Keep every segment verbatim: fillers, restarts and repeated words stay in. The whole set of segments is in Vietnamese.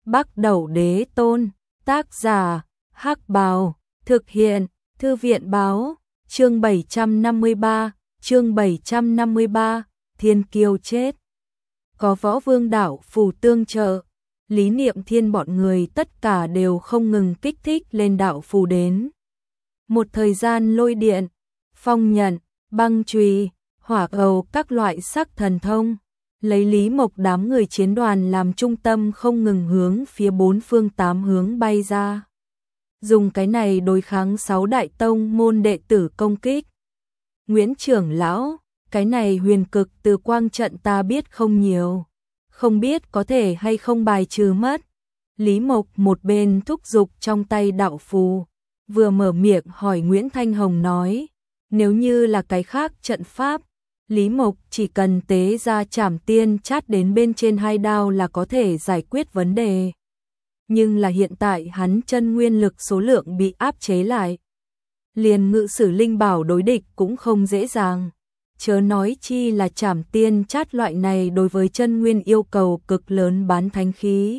Bắc Đẩu Đế Tôn, tác giả, Hắc Bào, thực hiện, Thư viện báo, chương bảy trăm năm mươi ba, chương bảy trăm năm mươi ba, Thiên Kiêu chết. Có Võ Vương đảo phù tương trợ, Lý Niệm Thiên bọn người tất cả đều không ngừng kích thích lên đạo phù đến. Một thời gian lôi điện, phong nhận, băng chùy, hỏa cầu các loại sắc thần thông, lấy Lý Mộc đám người chiến đoàn làm trung tâm không ngừng hướng phía bốn phương tám hướng bay ra. Dùng cái này đối kháng sáu đại tông môn đệ tử công kích. Nguyễn trưởng lão, cái này huyền cực từ quang trận ta biết không nhiều, không biết có thể hay không bài trừ mất. Lý Mộc một bên thúc giục trong tay đạo phù, vừa mở miệng hỏi Nguyễn Thanh Hồng nói, nếu như là cái khác trận pháp, Lý Mộc chỉ cần tế ra trảm tiên chát đến bên trên hai đao là có thể giải quyết vấn đề. Nhưng là hiện tại hắn chân nguyên lực số lượng bị áp chế lại. Liền ngự sử linh bảo đối địch cũng không dễ dàng. Chớ nói chi là trảm tiên chát loại này đối với chân nguyên yêu cầu cực lớn bán thánh khí.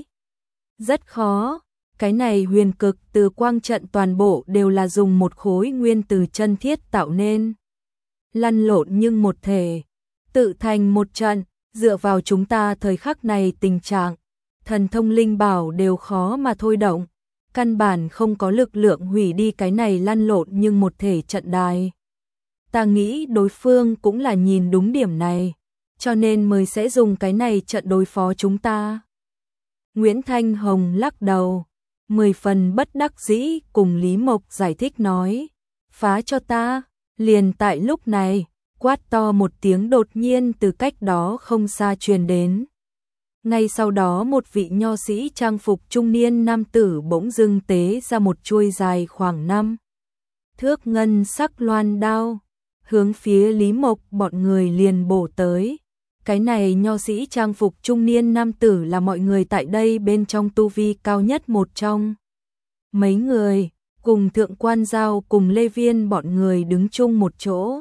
Rất khó, cái này huyền cực từ quang trận toàn bộ đều là dùng một khối nguyên từ chân thiết tạo nên. Lăn lộn nhưng một thể, tự thành một trận, dựa vào chúng ta thời khắc này tình trạng, thần thông linh bảo đều khó mà thôi động, căn bản không có lực lượng hủy đi cái này lăn lộn nhưng một thể trận đài. Ta nghĩ đối phương cũng là nhìn đúng điểm này, cho nên mới sẽ dùng cái này trận đối phó chúng ta. Nguyễn Thanh Hồng lắc đầu, mười phần bất đắc dĩ cùng Lý Mộc giải thích nói, phá cho ta. Liền tại lúc này, quát to một tiếng đột nhiên từ cách đó không xa truyền đến. Ngay sau đó một vị nho sĩ trang phục trung niên nam tử bỗng dưng tế ra một chuôi dài khoảng năm thước ngân sắc loan đao, hướng phía Lý Mộc bọn người liền bổ tới. Cái này nho sĩ trang phục trung niên nam tử là mọi người tại đây bên trong tu vi cao nhất một trong. Mấy người cùng Thượng Quan Giao cùng Lê Viên bọn người đứng chung một chỗ.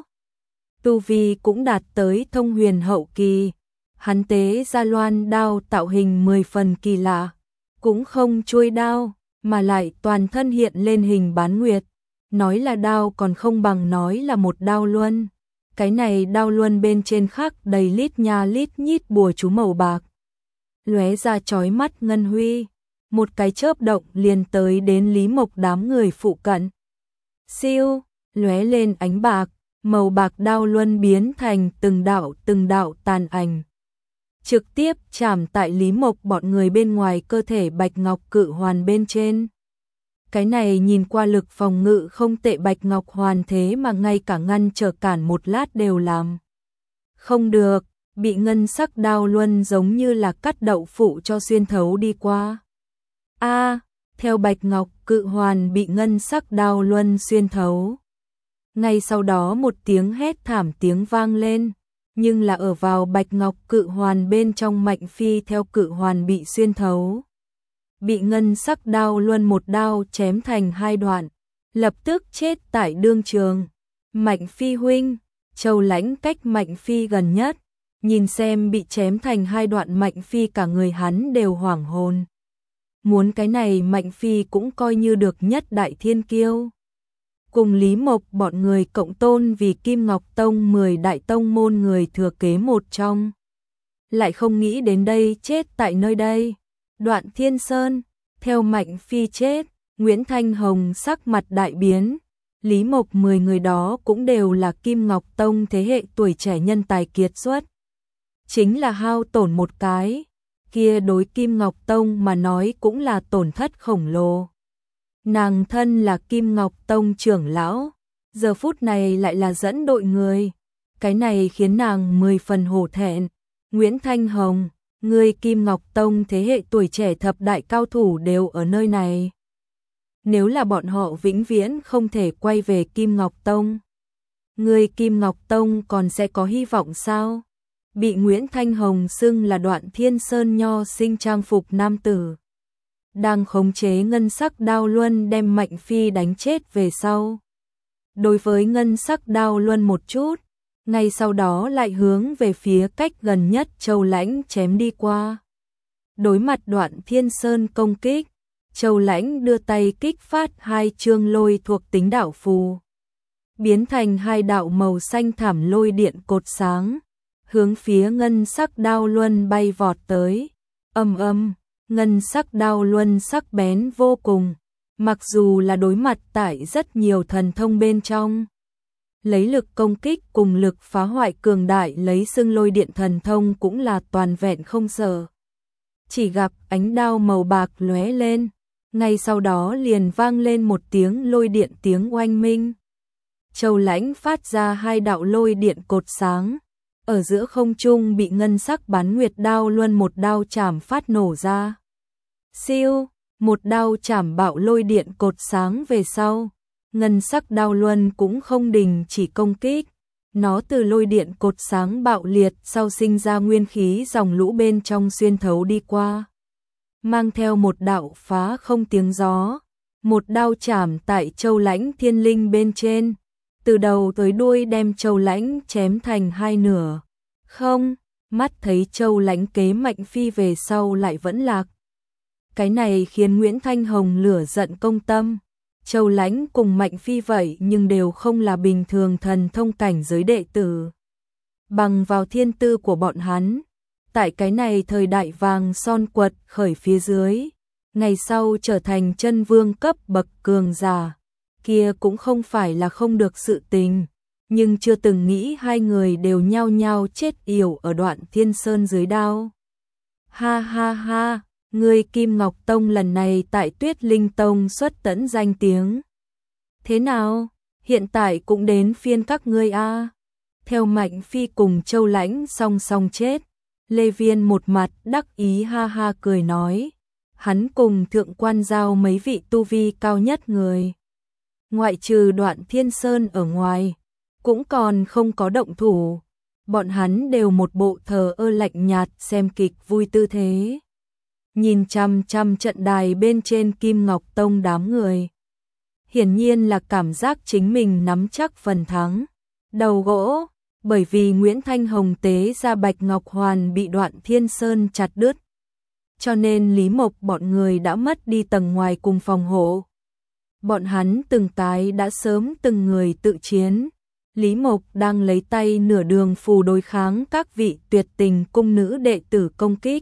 Tu vi cũng đạt tới thông huyền hậu kỳ, hắn tế ra loan đao tạo hình mười phần kỳ lạ, cũng không chuôi đao, mà lại toàn thân hiện lên hình bán nguyệt, nói là đao còn không bằng nói là một đao luân. Cái này đao luân bên trên khắc đầy lít nha lít nhít bùa chú màu bạc, lóe ra chói mắt ngân huy. Một cái chớp động liền tới đến Lý Mộc đám người phụ cận. Siêu, lóe lên ánh bạc, màu bạc đao luân biến thành từng đạo từng đạo tàn ảnh. Trực tiếp chạm tại Lý Mộc bọn người bên ngoài cơ thể bạch ngọc cự hoàn bên trên. Cái này nhìn qua lực phòng ngự không tệ bạch ngọc hoàn thế mà ngay cả ngăn trở cản một lát đều làm không được, bị ngân sắc đao luân giống như là cắt đậu phụ cho xuyên thấu đi qua. A, à, theo bạch ngọc cự hoàn bị ngân sắc đao luân xuyên thấu. Ngay sau đó một tiếng hét thảm tiếng vang lên, nhưng là ở vào bạch ngọc cự hoàn bên trong Mạnh Phi theo cự hoàn bị xuyên thấu. Bị ngân sắc đao luân một đao chém thành hai đoạn, lập tức chết tại đương trường. Mạnh Phi huynh, Châu Lãnh cách Mạnh Phi gần nhất, nhìn xem bị chém thành hai đoạn Mạnh Phi cả người hắn đều hoảng hồn. Muốn cái này Mạnh Phi cũng coi như được nhất đại thiên kiêu. Cùng Lý Mộc bọn người cộng tôn vì Kim Ngọc Tông mười đại tông môn người thừa kế một trong. Lại không nghĩ đến đây chết tại nơi đây. Đoạn Thiên Sơn, theo Mạnh Phi chết, Nguyễn Thanh Hồng sắc mặt đại biến. Lý Mộc mười người đó cũng đều là Kim Ngọc Tông thế hệ tuổi trẻ nhân tài kiệt xuất. Chính là hao tổn một cái. Kia đối Kim Ngọc Tông mà nói cũng là tổn thất khổng lồ. Nàng thân là Kim Ngọc Tông trưởng lão, giờ phút này lại là dẫn đội người. Cái này khiến nàng mười phần hổ thẹn. Nguyễn Thanh Hồng, người Kim Ngọc Tông thế hệ tuổi trẻ thập đại cao thủ đều ở nơi này. Nếu là bọn họ vĩnh viễn không thể quay về Kim Ngọc Tông, người Kim Ngọc Tông còn sẽ có hy vọng sao? Bị Nguyễn Thanh Hồng xưng là Đoạn Thiên Sơn nho sinh trang phục nam tử, đang khống chế ngân sắc đao luân đem Mạnh Phi đánh chết về sau. Đối với ngân sắc đao luân một chút, ngay sau đó lại hướng về phía cách gần nhất Châu Lãnh chém đi qua. Đối mặt Đoạn Thiên Sơn công kích, Châu Lãnh đưa tay kích phát hai chương lôi thuộc tính đạo phù, biến thành hai đạo màu xanh thảm lôi điện cột sáng, hướng phía ngân sắc đao luân bay vọt tới. Âm âm, ngân sắc đao luân sắc bén vô cùng, mặc dù là đối mặt tại rất nhiều thần thông bên trong. Lấy lực công kích cùng lực phá hoại cường đại lấy xưng lôi điện thần thông cũng là toàn vẹn không sợ. Chỉ gặp ánh đao màu bạc lóe lên, ngay sau đó liền vang lên một tiếng lôi điện tiếng oanh minh. Châu Lãnh phát ra hai đạo lôi điện cột sáng, ở giữa không trung bị ngân sắc bán nguyệt đao luân một đao chảm phát nổ ra. Siêu, một đao chảm bạo lôi điện cột sáng về sau, ngân sắc đao luân cũng không đình chỉ công kích. Nó từ lôi điện cột sáng bạo liệt sau sinh ra nguyên khí dòng lũ bên trong xuyên thấu đi qua, mang theo một đạo phá không tiếng gió, một đao chảm tại Châu Lãnh thiên linh bên trên, từ đầu tới đuôi đem Châu Lãnh chém thành hai nửa. Không, mắt thấy Châu Lãnh kế mạnh phi về sau lại vẫn lạc. Cái này khiến Nguyễn Thanh Hồng lửa giận công tâm. Châu Lãnh cùng Mạnh Phi vậy nhưng đều không là bình thường thần thông cảnh giới đệ tử. Bằng vào thiên tư của bọn hắn, tại cái này thời đại vàng son quật khởi phía dưới, ngày sau trở thành chân vương cấp bậc cường giả, kia cũng không phải là không được sự tình, nhưng chưa từng nghĩ hai người đều nhao nhao chết yểu ở Đoạn Thiên Sơn dưới đao. Ha ha ha! Ngươi Kim Ngọc Tông lần này tại Tuyết Linh Tông xuất tẫn danh tiếng. Thế nào? Hiện tại cũng đến phiên các ngươi a. À. Theo Mạnh Phi cùng Châu Lãnh song song chết, Lê Viên một mặt đắc ý ha ha cười nói, hắn cùng thượng quan giao mấy vị tu vi cao nhất người, ngoại trừ Đoạn Thiên Sơn ở ngoài, cũng còn không có động thủ, bọn hắn đều một bộ thờ ơ lạnh nhạt xem kịch vui tư thế. Nhìn chăm chăm trận đài bên trên Kim Ngọc Tông đám người, hiển nhiên là cảm giác chính mình nắm chắc phần thắng. Đầu gỗ, bởi vì Nguyễn Thanh Hồng tế ra Bạch Ngọc Hoàn bị Đoạn Thiên Sơn chặt đứt, cho nên Lý Mộc bọn người đã mất đi tầng ngoài cùng phòng hộ. Bọn hắn từng cái đã sớm từng người tự chiến. Lý Mộc đang lấy tay nửa đường phù đối kháng các vị tuyệt tình cung nữ đệ tử công kích.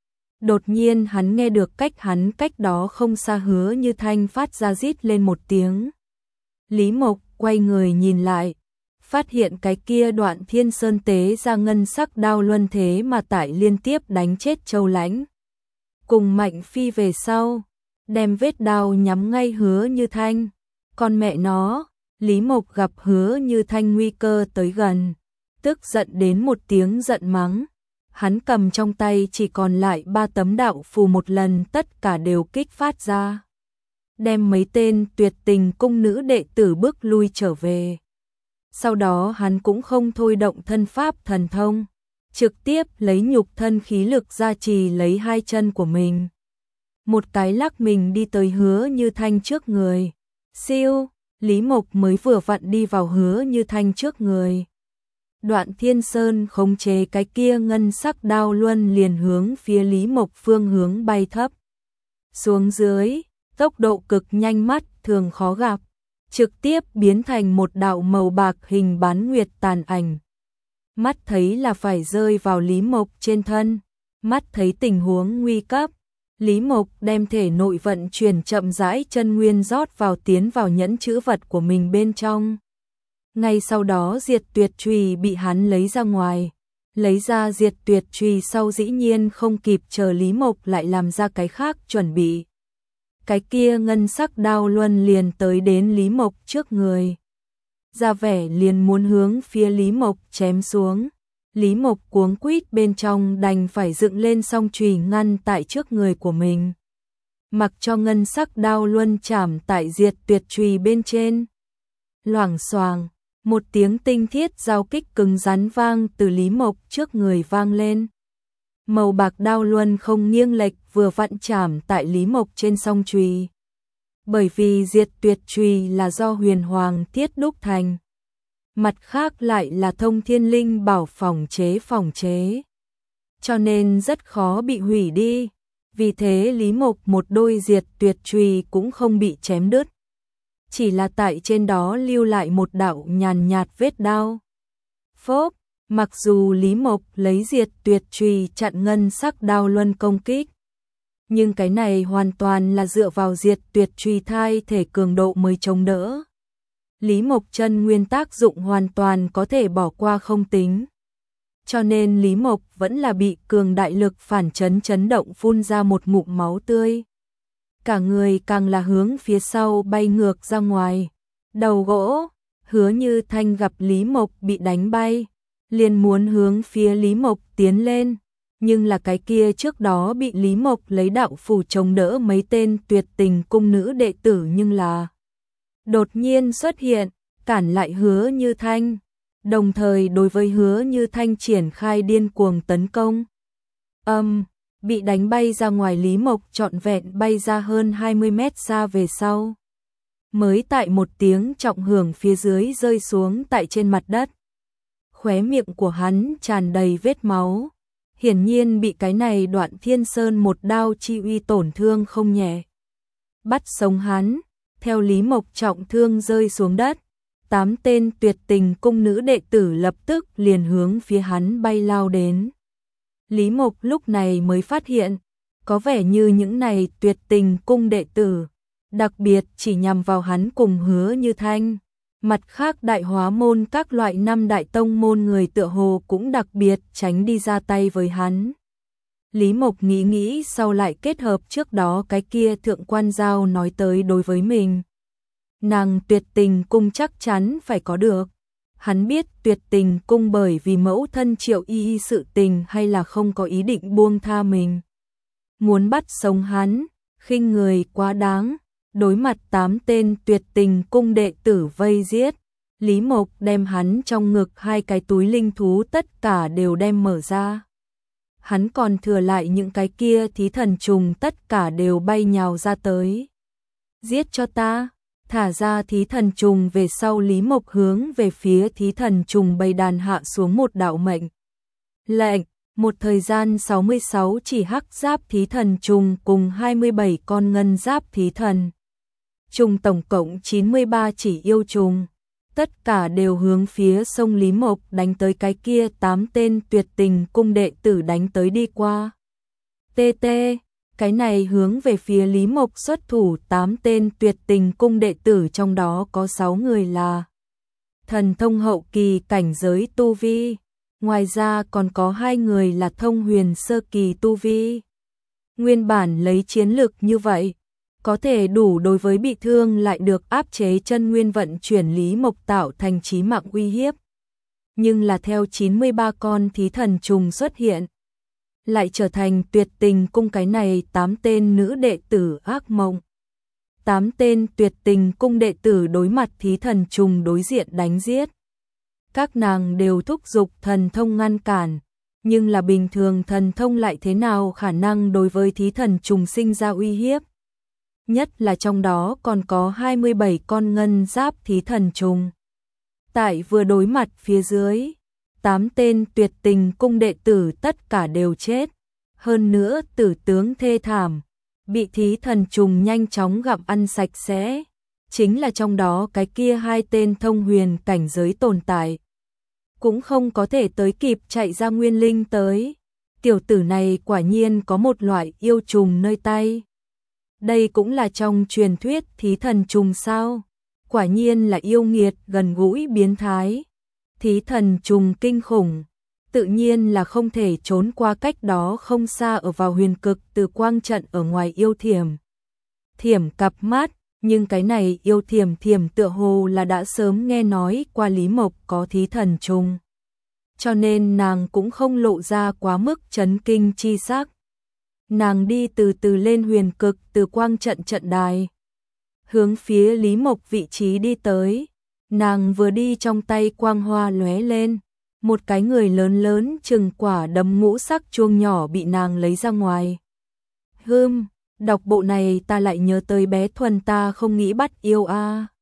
Đột nhiên hắn nghe được cách hắn cách đó không xa Hứa Như Thanh phát ra rít lên một tiếng. Lý Mộc quay người nhìn lại, phát hiện cái kia Đoạn Thiên Sơn tế ra ngân sắc đao luân thế mà tại liên tiếp đánh chết Châu Lãnh. Cùng Mạnh Phi về sau, đem vết đao nhắm ngay Hứa Như Thanh. Con mẹ nó, Lý Mộc gặp Hứa Như Thanh nguy cơ tới gần, tức giận đến một tiếng giận mắng. Hắn cầm trong tay chỉ còn lại ba tấm đạo phù một lần tất cả đều kích phát ra, đem mấy tên tuyệt tình cung nữ đệ tử bước lui trở về. Sau đó hắn cũng không thôi động thân pháp thần thông, trực tiếp lấy nhục thân khí lực gia trì lấy hai chân của mình. Một cái lắc mình đi tới Hứa Như Thanh trước người. Siêu, Lý Mộc mới vừa vặn đi vào Hứa Như Thanh trước người. Đoạn Thiên Sơn khống chế cái kia ngân sắc đao luân liền hướng phía Lý Mộc phương hướng bay thấp xuống dưới, tốc độ cực nhanh mắt thường khó gặp, trực tiếp biến thành một đạo màu bạc hình bán nguyệt tàn ảnh. Mắt thấy là phải rơi vào Lý Mộc trên thân, mắt thấy tình huống nguy cấp, Lý Mộc đem thể nội vận chuyển chậm rãi chân nguyên rót vào tiến vào nhẫn chữ vật của mình bên trong. Ngay sau đó diệt tuyệt chùy bị hắn lấy ra ngoài, lấy ra diệt tuyệt chùy sau dĩ nhiên không kịp chờ Lý Mộc lại làm ra cái khác chuẩn bị. Cái kia ngân sắc đao luân liền tới đến Lý Mộc trước người, ra vẻ liền muốn hướng phía Lý Mộc chém xuống. Lý Mộc cuống quýt bên trong đành phải dựng lên song chùy ngăn tại trước người của mình, mặc cho ngân sắc đao luân chạm tại diệt tuyệt chùy bên trên. Loảng xoàng, một tiếng tinh thiết giao kích cứng rắn vang từ Lý Mộc trước người vang lên. Màu bạc đao luân không nghiêng lệch vừa vặn chạm tại Lý Mộc trên song chùy. Bởi vì diệt tuyệt chùy là do huyền hoàng thiết đúc thành, mặt khác lại là thông thiên linh bảo phòng chế phòng chế, cho nên rất khó bị hủy đi. Vì thế Lý Mộc một đôi diệt tuyệt chùy cũng không bị chém đứt. Chỉ là tại trên đó lưu lại một đạo nhàn nhạt vết đao. Phốp, mặc dù Lý Mộc lấy diệt tuyệt chùy chặn ngân sắc đao luân công kích. Nhưng cái này hoàn toàn là dựa vào diệt tuyệt chùy thay thể cường độ mới chống đỡ. Lý Mộc chân nguyên tác dụng hoàn toàn có thể bỏ qua không tính. Cho nên Lý Mộc vẫn là bị cường đại lực phản chấn chấn động phun ra một ngụm máu tươi. Cả người càng là hướng phía sau bay ngược ra ngoài. Đầu gỗ, Hứa Như Thanh gặp Lý Mộc bị đánh bay, liền muốn hướng phía Lý Mộc tiến lên. Nhưng là cái kia trước đó bị Lý Mộc lấy đạo phù chống đỡ mấy tên tuyệt tình cung nữ đệ tử nhưng là đột nhiên xuất hiện, cản lại Hứa Như Thanh, đồng thời đối với Hứa Như Thanh triển khai điên cuồng tấn công. Âm, um, bị đánh bay ra ngoài Lý Mộc trọn vẹn bay ra hơn hai mươi mét xa về sau. Mới tại một tiếng trọng hưởng phía dưới rơi xuống tại trên mặt đất. Khóe miệng của hắn tràn đầy vết máu. Hiển nhiên bị cái này Đoạn Thiên Sơn một đao chi uy tổn thương không nhẹ. Bắt sống hắn, theo Lý Mộc trọng thương rơi xuống đất, tám tên tuyệt tình cung nữ đệ tử lập tức liền hướng phía hắn bay lao đến. Lý Mộc lúc này mới phát hiện, có vẻ như những này tuyệt tình cung đệ tử, đặc biệt chỉ nhằm vào hắn cùng Hứa Như Thanh. Mặt khác đại hóa môn các loại năm đại tông môn người tựa hồ cũng đặc biệt tránh đi ra tay với hắn. Lý Mộc nghĩ nghĩ sau lại kết hợp trước đó cái kia thượng quan giao nói tới đối với mình. Nàng tuyệt tình cung chắc chắn phải có được. Hắn biết tuyệt tình cung bởi vì mẫu thân Triệu Y Y sự tình hay là không có ý định buông tha mình. Muốn bắt sống hắn, khinh người quá đáng. Đối mặt tám tên tuyệt tình cung đệ tử vây giết, Lý Mộc đem hắn trong ngực hai cái túi linh thú tất cả đều đem mở ra. Hắn còn thừa lại những cái kia thí thần trùng tất cả đều bay nhào ra tới. Giết cho ta, thả ra thí thần trùng về sau Lý Mộc hướng về phía thí thần trùng bầy đàn hạ xuống một đạo mệnh. Lệnh, một thời gian sáu mươi sáu chỉ hắc giáp thí thần trùng cùng hai mươi bảy con ngân giáp thí thần trùng tổng cộng chín mươi ba chỉ yêu trùng, tất cả đều hướng phía sông Lý Mộc đánh tới cái kia tám tên tuyệt tình cung đệ tử đánh tới đi qua. Tê tê, cái này hướng về phía Lý Mộc xuất thủ tám tên tuyệt tình cung đệ tử trong đó có sáu người là thần thông hậu kỳ cảnh giới tu vi, ngoài ra còn có hai người là thông huyền sơ kỳ tu vi. Nguyên bản lấy chiến lực như vậy, có thể đủ đối với bị thương lại được áp chế chân nguyên vận chuyển Lý Mộc tạo thành chí mạng uy hiếp. Nhưng là theo chín mươi ba con thí thần trùng xuất hiện, lại trở thành tuyệt tình cung cái này tám tên nữ đệ tử ác mộng. tám tên tuyệt tình cung đệ tử đối mặt thí thần trùng đối diện đánh giết. Các nàng đều thúc giục thần thông ngăn cản, nhưng là bình thường thần thông lại thế nào khả năng đối với thí thần trùng sinh ra uy hiếp. Nhất là trong đó còn có hai mươi bảy con ngân giáp thí thần trùng. Tại vừa đối mặt phía dưới, tám tên tuyệt tình cung đệ tử tất cả đều chết. Hơn nữa tử tướng thê thảm, bị thí thần trùng nhanh chóng gặm ăn sạch sẽ. Chính là trong đó cái kia hai tên thông huyền cảnh giới tồn tại. Cũng không có thể tới kịp chạy ra nguyên linh tới. Tiểu tử này quả nhiên có một loại yêu trùng nơi tay. Đây cũng là trong truyền thuyết thí thần trùng sao? Quả nhiên là yêu nghiệt gần gũi biến thái. Thí thần trùng kinh khủng, tự nhiên là không thể trốn qua cách đó không xa ở vào huyền cực từ quang trận ở ngoài yêu thiểm. Thiểm cặp mắt, nhưng cái này yêu thiểm thiểm tựa hồ là đã sớm nghe nói qua Lý Mộc có thí thần trùng. Cho nên nàng cũng không lộ ra quá mức chấn kinh chi sắc. Nàng đi từ từ lên huyền cực từ quang trận trận đài. Hướng phía Lý Mộc vị trí đi tới. Nàng vừa đi trong tay quang hoa lóe lên. Một cái người lớn lớn chừng quả đấm ngũ sắc chuông nhỏ bị nàng lấy ra ngoài. Hưm, đọc bộ này ta lại nhớ tới bé Thuần ta không nghĩ bắt yêu a.